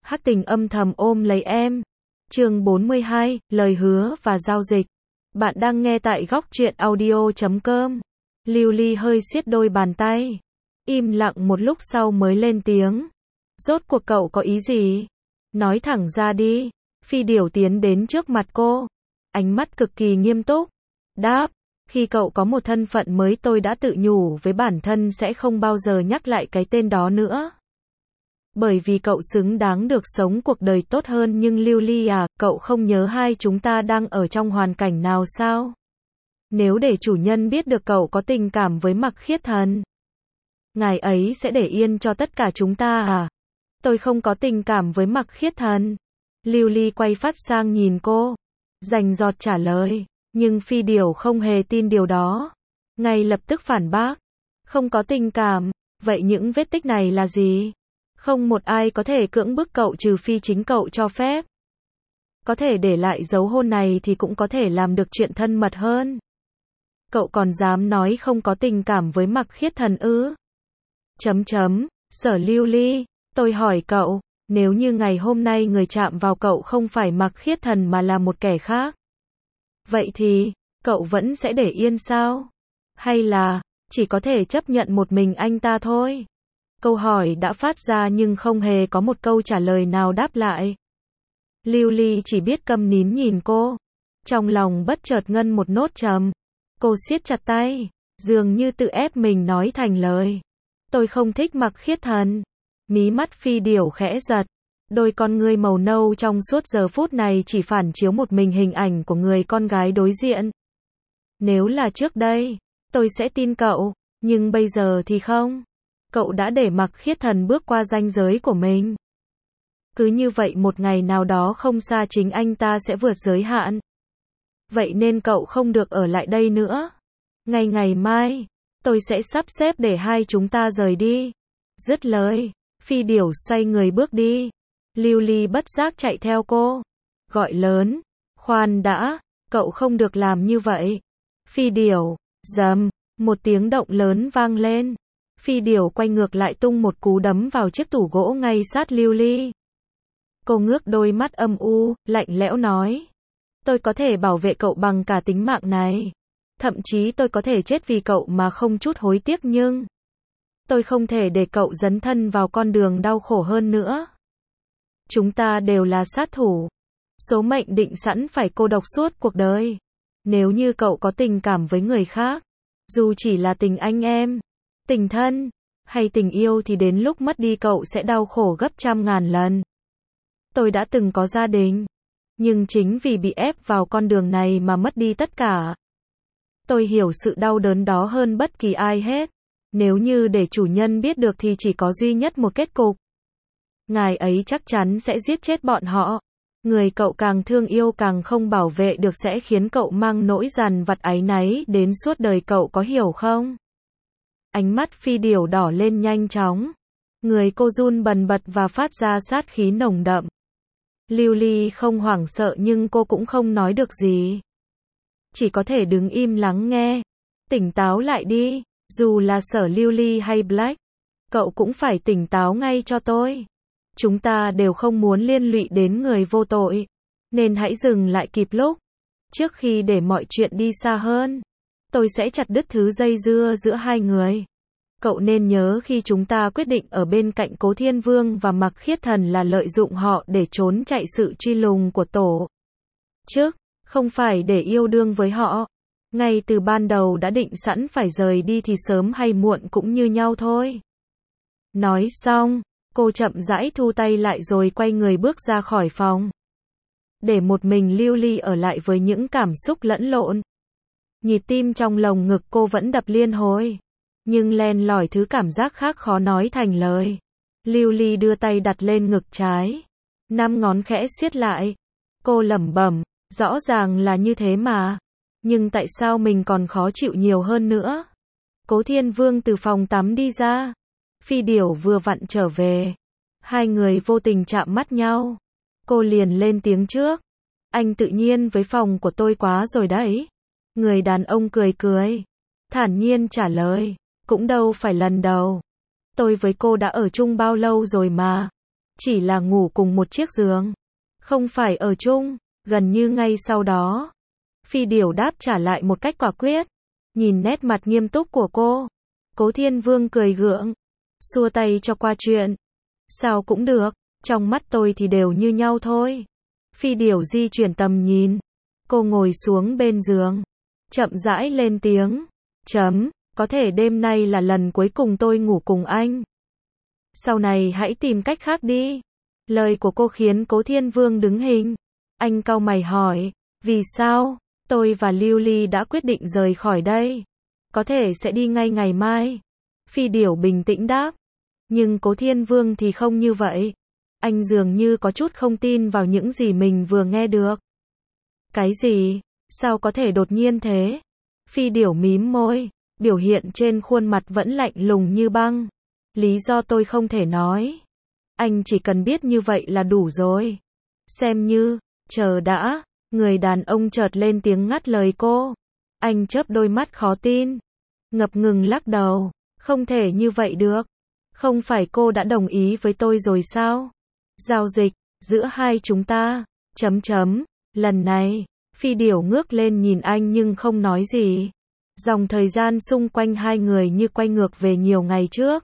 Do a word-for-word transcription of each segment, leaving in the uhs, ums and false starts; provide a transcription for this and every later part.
Hắc tình âm thầm ôm lấy em. Chương bốn mươi hai, lời hứa và giao dịch. Bạn đang nghe tại góc truyện audio chấm com. Lưu Ly hơi siết đôi bàn tay. Im lặng một lúc sau mới lên tiếng. Rốt cuộc cậu có ý gì? Nói thẳng ra đi. Phi Điểu tiến đến trước mặt cô. Ánh mắt cực kỳ nghiêm túc. Đáp. Khi cậu có một thân phận mới tôi đã tự nhủ với bản thân sẽ không bao giờ nhắc lại cái tên đó nữa. Bởi vì cậu xứng đáng được sống cuộc đời tốt hơn, nhưng Lưu Ly à, cậu không nhớ hai chúng ta đang ở trong hoàn cảnh nào sao? Nếu để chủ nhân biết được cậu có tình cảm với Mặc Khiết Thần, ngài ấy sẽ để yên cho tất cả chúng ta à? Tôi không có tình cảm với Mặc Khiết Thần. Lưu Ly quay phát sang nhìn cô, rành rọt trả lời, nhưng Phi Điểu không hề tin điều đó. Ngay lập tức phản bác. Không có tình cảm, vậy những vết tích này là gì? Không một ai có thể cưỡng bức cậu trừ phi chính cậu cho phép. Có thể để lại dấu hôn này thì cũng có thể làm được chuyện thân mật hơn. Cậu còn dám nói không có tình cảm với Mặc Khiết Thần ư? Chấm chấm, Sở Lưu Ly, tôi hỏi cậu, nếu như ngày hôm nay người chạm vào cậu không phải Mặc Khiết Thần mà là một kẻ khác, vậy thì, cậu vẫn sẽ để yên sao? Hay là, chỉ có thể chấp nhận một mình anh ta thôi? Câu hỏi đã phát ra nhưng không hề có một câu trả lời nào đáp lại. Lưu Ly chỉ biết câm nín nhìn cô. Trong lòng bất chợt ngân một nốt trầm. Cô siết chặt tay, dường như tự ép mình nói thành lời. Tôi không thích Mặc Khiết Thần. Mí mắt Phi Điểu khẽ giật. Đôi con ngươi màu nâu trong suốt giờ phút này chỉ phản chiếu một mình hình ảnh của người con gái đối diện. Nếu là trước đây, tôi sẽ tin cậu, nhưng bây giờ thì không. Cậu đã để Mặc Khiết Thần bước qua ranh giới của mình. Cứ như vậy một ngày nào đó không xa chính anh ta sẽ vượt giới hạn. Vậy nên cậu không được ở lại đây nữa. Ngày ngày mai, tôi sẽ sắp xếp để hai chúng ta rời đi. Dứt lời, Phi Điểu xoay người bước đi. Lưu Ly bất giác chạy theo cô. Gọi lớn, khoan đã, cậu không được làm như vậy. Phi Điểu, rầm, một tiếng động lớn vang lên. Phi Điểu quay ngược lại tung một cú đấm vào chiếc tủ gỗ ngay sát Lưu Ly. Cô ngước đôi mắt âm u, lạnh lẽo nói. Tôi có thể bảo vệ cậu bằng cả tính mạng này. Thậm chí tôi có thể chết vì cậu mà không chút hối tiếc, nhưng tôi không thể để cậu dấn thân vào con đường đau khổ hơn nữa. Chúng ta đều là sát thủ. Số mệnh định sẵn phải cô độc suốt cuộc đời. Nếu như cậu có tình cảm với người khác, dù chỉ là tình anh em, tình thân, hay tình yêu thì đến lúc mất đi cậu sẽ đau khổ gấp trăm ngàn lần. Tôi đã từng có gia đình, nhưng chính vì bị ép vào con đường này mà mất đi tất cả. Tôi hiểu sự đau đớn đó hơn bất kỳ ai hết. Nếu như để chủ nhân biết được thì chỉ có duy nhất một kết cục. Ngài ấy chắc chắn sẽ giết chết bọn họ. Người cậu càng thương yêu càng không bảo vệ được sẽ khiến cậu mang nỗi dằn vặt áy náy đến suốt đời, cậu có hiểu không? Ánh mắt Phi Điểu đỏ lên nhanh chóng. Người cô run bần bật và phát ra sát khí nồng đậm. Lưu Ly không hoảng sợ nhưng cô cũng không nói được gì. Chỉ có thể đứng im lắng nghe. Tỉnh táo lại đi, dù là Sở Lưu Ly hay Black. Cậu cũng phải tỉnh táo ngay cho tôi. Chúng ta đều không muốn liên lụy đến người vô tội. Nên hãy dừng lại kịp lúc. Trước khi để mọi chuyện đi xa hơn, tôi sẽ chặt đứt thứ dây dưa giữa hai người. Cậu nên nhớ khi chúng ta quyết định ở bên cạnh Cố Thiên Vương và Mặc Khiết Thần là lợi dụng họ để trốn chạy sự truy lùng của tổ chức, không phải để yêu đương với họ. Ngay từ ban đầu đã định sẵn phải rời đi thì sớm hay muộn cũng như nhau thôi. Nói xong, cô chậm rãi thu tay lại rồi quay người bước ra khỏi phòng. Để một mình Lưu Ly ở lại với những cảm xúc lẫn lộn. Nhịp tim trong lồng ngực cô vẫn đập liên hồi. Nhưng len lỏi thứ cảm giác khác khó nói thành lời. Lưu Ly đưa tay đặt lên ngực trái. Năm ngón khẽ siết lại. Cô lẩm bẩm, rõ ràng là như thế mà. Nhưng tại sao mình còn khó chịu nhiều hơn nữa? Cố Thiên Vương từ phòng tắm đi ra. Phi Điểu vừa vặn trở về. Hai người vô tình chạm mắt nhau. Cô liền lên tiếng trước. Anh tự nhiên với phòng của tôi quá rồi đấy. Người đàn ông cười cười. Thản nhiên trả lời. Cũng đâu phải lần đầu. Tôi với cô đã ở chung bao lâu rồi mà. chỉ là ngủ cùng một chiếc giường, không phải ở chung. Gần như ngay sau đó, Phi Điểu đáp trả lại một cách quả quyết. Nhìn nét mặt nghiêm túc của cô, Cố Thiên Vương cười gượng, xua tay cho qua chuyện. Sao cũng được, trong mắt tôi thì đều như nhau thôi. Phi Điểu di chuyển tầm nhìn, cô ngồi xuống bên giường, chậm rãi lên tiếng. Chấm, có thể đêm nay là lần cuối cùng tôi ngủ cùng anh. Sau này hãy tìm cách khác đi. Lời của cô khiến Cố Thiên Vương đứng hình. Anh cau mày hỏi, vì sao? Tôi và Lưu Ly đã quyết định rời khỏi đây. Có thể sẽ đi ngay ngày mai. Phi Điểu bình tĩnh đáp. Nhưng Cố Thiên Vương thì không như vậy. Anh dường như có chút không tin vào những gì mình vừa nghe được. Cái gì? Sao có thể đột nhiên thế? Phi Điểu mím môi, biểu hiện trên khuôn mặt vẫn lạnh lùng như băng. Lý do tôi không thể nói. Anh chỉ cần biết như vậy là đủ rồi. Xem như, chờ đã, người đàn ông chợt lên tiếng ngắt lời cô. Anh chớp đôi mắt khó tin, ngập ngừng lắc đầu, không thể như vậy được. Không phải cô đã đồng ý với tôi rồi sao? Giao dịch giữa hai chúng ta, chấm chấm, lần này, Phi Điểu ngước lên nhìn anh nhưng không nói gì. Dòng thời gian xung quanh hai người như quay ngược về nhiều ngày trước.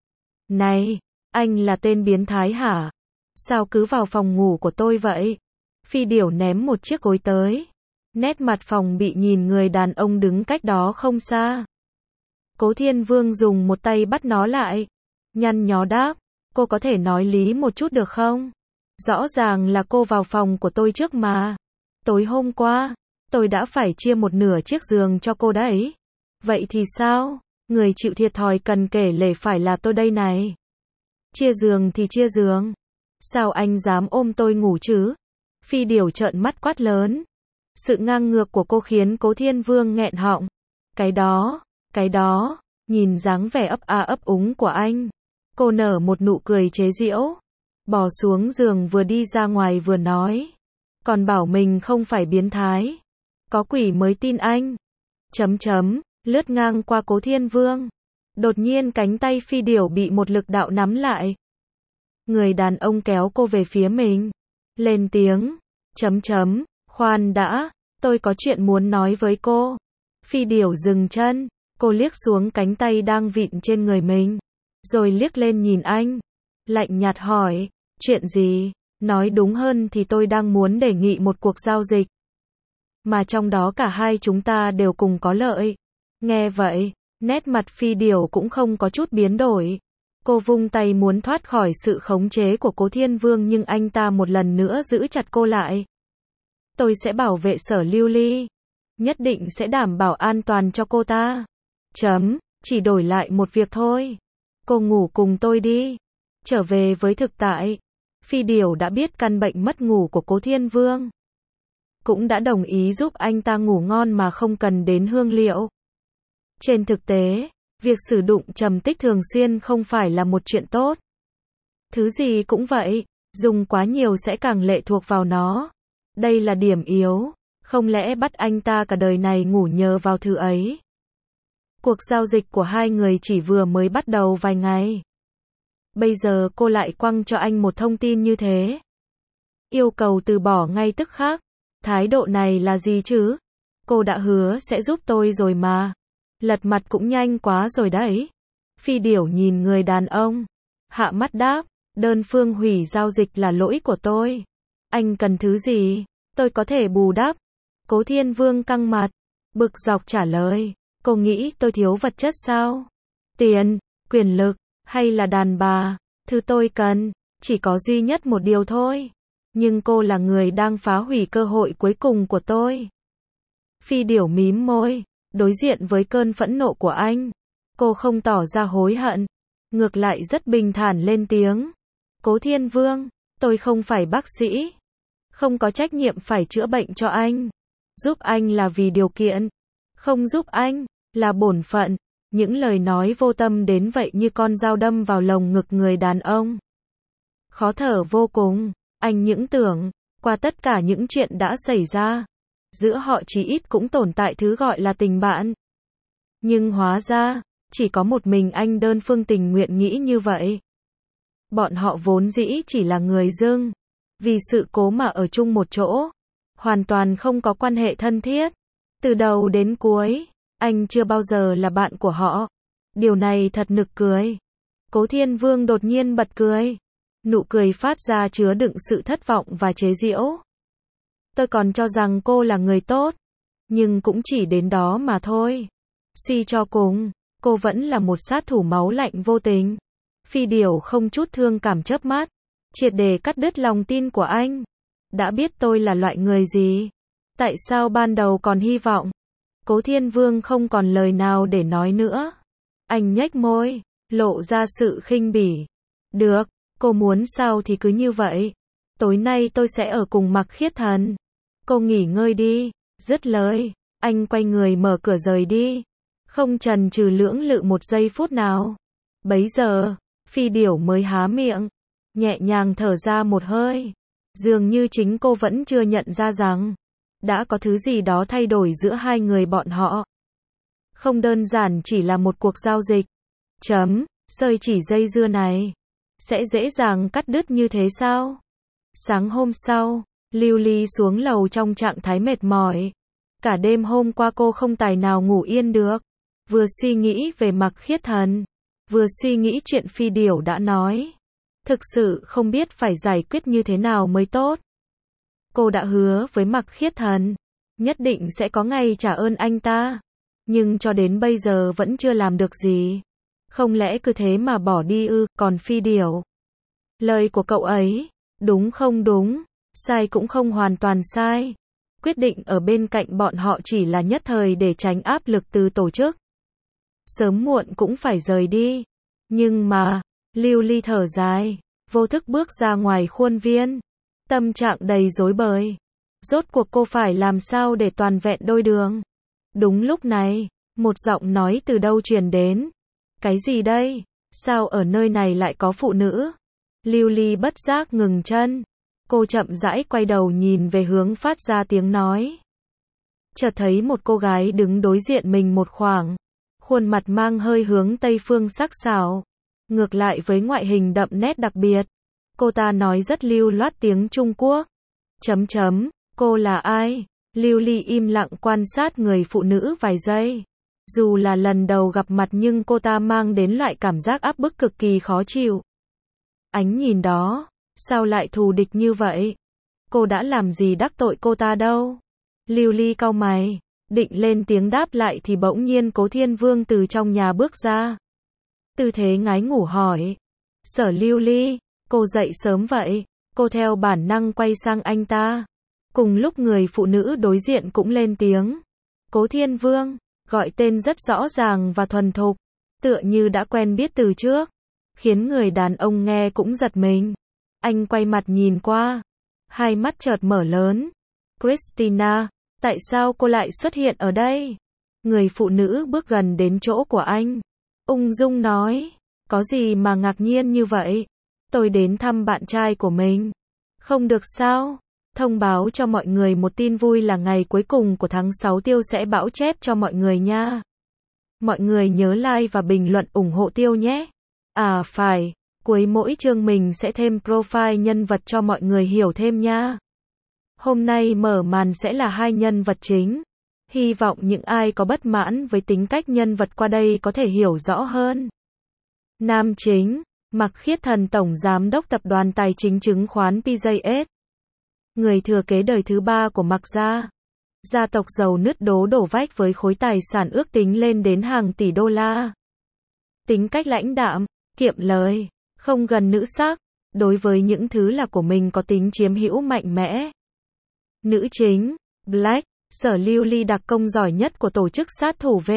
Này, anh là tên biến thái hả? Sao cứ vào phòng ngủ của tôi vậy? Phi Điểu ném một chiếc gối tới. Nét mặt phòng bị nhìn người đàn ông đứng cách đó không xa. Cố Thiên Vương dùng một tay bắt nó lại. Nhăn nhó đáp, cô có thể nói lý một chút được không? Rõ ràng là cô vào phòng của tôi trước mà. Tối hôm qua, tôi đã phải chia một nửa chiếc giường cho cô đấy. Vậy thì sao? Người chịu thiệt thòi cần kể lể phải là tôi đây này. Chia giường thì chia giường. Sao anh dám ôm tôi ngủ chứ? Phi Điểu trợn mắt quát lớn. Sự ngang ngược của cô khiến Cố Thiên Vương nghẹn họng. Cái đó, cái đó, nhìn dáng vẻ ấp a ấp úng của anh. Cô nở một nụ cười chế giễu. Bò xuống giường vừa đi ra ngoài vừa nói. Còn bảo mình không phải biến thái. Có quỷ mới tin anh. Chấm chấm, lướt ngang qua Cố Thiên Vương. Đột nhiên cánh tay Phi Điểu bị một lực đạo nắm lại. Người đàn ông kéo cô về phía mình. Lên tiếng. Chấm chấm, khoan đã, tôi có chuyện muốn nói với cô. Phi Điểu dừng chân. Cô liếc xuống cánh tay đang vịn trên người mình. Rồi liếc lên nhìn anh. Lạnh nhạt hỏi, chuyện gì? Nói đúng hơn thì tôi đang muốn đề nghị một cuộc giao dịch. Mà trong đó cả hai chúng ta đều cùng có lợi. Nghe vậy, nét mặt Phi Điểu cũng không có chút biến đổi. Cô vung tay muốn thoát khỏi sự khống chế của Cố Thiên Vương nhưng anh ta một lần nữa giữ chặt cô lại. Tôi sẽ bảo vệ Sở Lưu Ly. Nhất định sẽ đảm bảo an toàn cho cô ta. Chấm, chỉ đổi lại một việc thôi. Cô ngủ cùng tôi đi. Trở về với thực tại. Phi Điểu đã biết căn bệnh mất ngủ của Cố Thiên Vương. Cũng đã đồng ý giúp anh ta ngủ ngon mà không cần đến hương liệu. Trên thực tế, việc sử dụng trầm tích thường xuyên không phải là một chuyện tốt. Thứ gì cũng vậy, dùng quá nhiều sẽ càng lệ thuộc vào nó. Đây là điểm yếu, không lẽ bắt anh ta cả đời này ngủ nhờ vào thứ ấy. Cuộc giao dịch của hai người chỉ vừa mới bắt đầu vài ngày. Bây giờ cô lại quăng cho anh một thông tin như thế. Yêu cầu từ bỏ ngay tức khắc. Thái độ này là gì chứ? Cô đã hứa sẽ giúp tôi rồi mà. Lật mặt cũng nhanh quá rồi đấy. Phi Điểu nhìn người đàn ông. Hạ mắt đáp, đơn phương hủy giao dịch là lỗi của tôi. Anh cần thứ gì? Tôi có thể bù đắp. Cố Thiên Vương căng mặt. Bực dọc trả lời. Cô nghĩ tôi thiếu vật chất sao? Tiền, quyền lực, hay là đàn bà? Thứ tôi cần, chỉ có duy nhất một điều thôi. Nhưng cô là người đang phá hủy cơ hội cuối cùng của tôi. Phi Điểu mím môi, đối diện với cơn phẫn nộ của anh. Cô không tỏ ra hối hận. Ngược lại rất bình thản lên tiếng. Cố Thiên Vương, tôi không phải bác sĩ. Không có trách nhiệm phải chữa bệnh cho anh. Giúp anh là vì điều kiện. Không giúp anh, là bổn phận. Những lời nói vô tâm đến vậy như con dao đâm vào lồng ngực người đàn ông. Khó thở vô cùng. Anh những tưởng, qua tất cả những chuyện đã xảy ra, giữa họ chí ít cũng tồn tại thứ gọi là tình bạn. Nhưng hóa ra, chỉ có một mình anh đơn phương tình nguyện nghĩ như vậy. Bọn họ vốn dĩ chỉ là người dưng. Vì sự cố mà ở chung một chỗ. Hoàn toàn không có quan hệ thân thiết. Từ đầu đến cuối, anh chưa bao giờ là bạn của họ. Điều này thật nực cười. Cố Thiên Vương đột nhiên bật cười. Nụ cười phát ra chứa đựng sự thất vọng và chế giễu. Tôi còn cho rằng cô là người tốt. Nhưng cũng chỉ đến đó mà thôi. Suy cho cùng, cô vẫn là một sát thủ máu lạnh vô tình. Phi Điểu không chút thương cảm chớp mắt. Triệt để cắt đứt lòng tin của anh. Đã biết tôi là loại người gì. Tại sao ban đầu còn hy vọng? Cố Thiên Vương không còn lời nào để nói nữa. Anh nhếch môi, lộ ra sự khinh bỉ. Được, cô muốn sao thì cứ như vậy. Tối nay tôi sẽ ở cùng Mặc Khiết Thần. Cô nghỉ ngơi đi. Dứt lời, anh quay người mở cửa rời đi. Không chần chừ lưỡng lự một giây phút nào. Bấy giờ, Phi Điểu mới há miệng. Nhẹ nhàng thở ra một hơi. Dường như chính cô vẫn chưa nhận ra rằng đã có thứ gì đó thay đổi giữa hai người bọn họ. Không đơn giản chỉ là một cuộc giao dịch. Chấm, sợi chỉ dây dưa này sẽ dễ dàng cắt đứt như thế sao? Sáng hôm sau, Lưu Ly xuống lầu trong trạng thái mệt mỏi. Cả đêm hôm qua cô không tài nào ngủ yên được. Vừa suy nghĩ về Mặc Khiết Thần, vừa suy nghĩ chuyện Phi Điểu đã nói. Thực sự không biết phải giải quyết như thế nào mới tốt. Cô đã hứa với Mặc Khiết Thần, nhất định sẽ có ngày trả ơn anh ta. Nhưng cho đến bây giờ vẫn chưa làm được gì. Không lẽ cứ thế mà bỏ đi ư? Còn Phi Điểu, lời của cậu ấy, đúng không đúng, sai cũng không hoàn toàn sai. Quyết định ở bên cạnh bọn họ chỉ là nhất thời để tránh áp lực từ tổ chức. Sớm muộn cũng phải rời đi. Nhưng mà, Lưu Ly thở dài, vô thức bước ra ngoài khuôn viên. Tâm trạng đầy rối bời. Rốt cuộc cô phải làm sao để toàn vẹn đôi đường? Đúng lúc này, một giọng nói từ đâu truyền đến. Cái gì đây? Sao ở nơi này lại có phụ nữ? Lưu Ly bất giác ngừng chân. Cô chậm rãi quay đầu nhìn về hướng phát ra tiếng nói. Chợt thấy một cô gái đứng đối diện mình một khoảng. Khuôn mặt mang hơi hướng Tây phương sắc sảo. Ngược lại với ngoại hình đậm nét đặc biệt. Cô ta nói rất lưu loát tiếng Trung Quốc. Chấm chấm, cô là ai? Lưu Ly im lặng quan sát người phụ nữ vài giây. Dù là lần đầu gặp mặt nhưng cô ta mang đến loại cảm giác áp bức cực kỳ khó chịu. Ánh nhìn đó, sao lại thù địch như vậy? Cô đã làm gì đắc tội cô ta đâu? Lưu Ly cau mày, định lên tiếng đáp lại thì bỗng nhiên Cố Thiên Vương từ trong nhà bước ra. Tư thế ngái ngủ hỏi. Sở Lưu Ly, cô dậy sớm vậy? Cô theo bản năng quay sang anh ta. Cùng lúc người phụ nữ đối diện cũng lên tiếng. Cố Thiên Vương, gọi tên rất rõ ràng và thuần thục, tựa như đã quen biết từ trước, khiến người đàn ông nghe cũng giật mình. Anh quay mặt nhìn qua, hai mắt chợt mở lớn. Christina, tại sao cô lại xuất hiện ở đây? Người phụ nữ bước gần đến chỗ của anh, ung dung nói, có gì mà ngạc nhiên như vậy? Tôi đến thăm bạn trai của mình. Không được sao? Thông báo cho mọi người một tin vui là ngày cuối cùng của tháng sáu Tiêu sẽ bảo chép cho mọi người nha. Mọi người nhớ like và bình luận ủng hộ Tiêu nhé. À phải, cuối mỗi chương mình sẽ thêm profile nhân vật cho mọi người hiểu thêm nha. Hôm nay mở màn sẽ là hai nhân vật chính. Hy vọng những ai có bất mãn với tính cách nhân vật qua đây có thể hiểu rõ hơn. Nam chính, Mặc Khiết Thần, Tổng Giám đốc Tập đoàn Tài chính Chứng khoán pê gi ét. Người thừa kế đời thứ ba của Mặc gia. Gia tộc giàu nứt đố đổ vách với khối tài sản ước tính lên đến hàng tỷ đô la. Tính cách lãnh đạm, kiệm lời, không gần nữ sắc, đối với những thứ là của mình có tính chiếm hữu mạnh mẽ. Nữ chính, Black, Sở Lưu Ly đặc công giỏi nhất của tổ chức sát thủ V.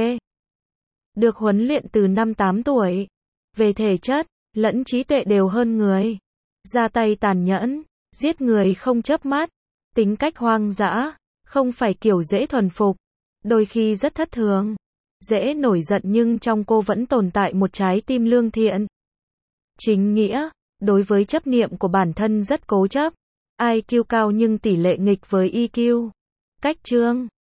Được huấn luyện từ năm tám tuổi. Về thể chất, lẫn trí tuệ đều hơn người. Ra tay tàn nhẫn, giết người không chớp mắt. Tính cách hoang dã, không phải kiểu dễ thuần phục. Đôi khi rất thất thường. Dễ nổi giận nhưng trong cô vẫn tồn tại một trái tim lương thiện. Chính nghĩa, đối với chấp niệm của bản thân rất cố chấp. i kiu cao nhưng tỷ lệ nghịch với i kiu. Cách chương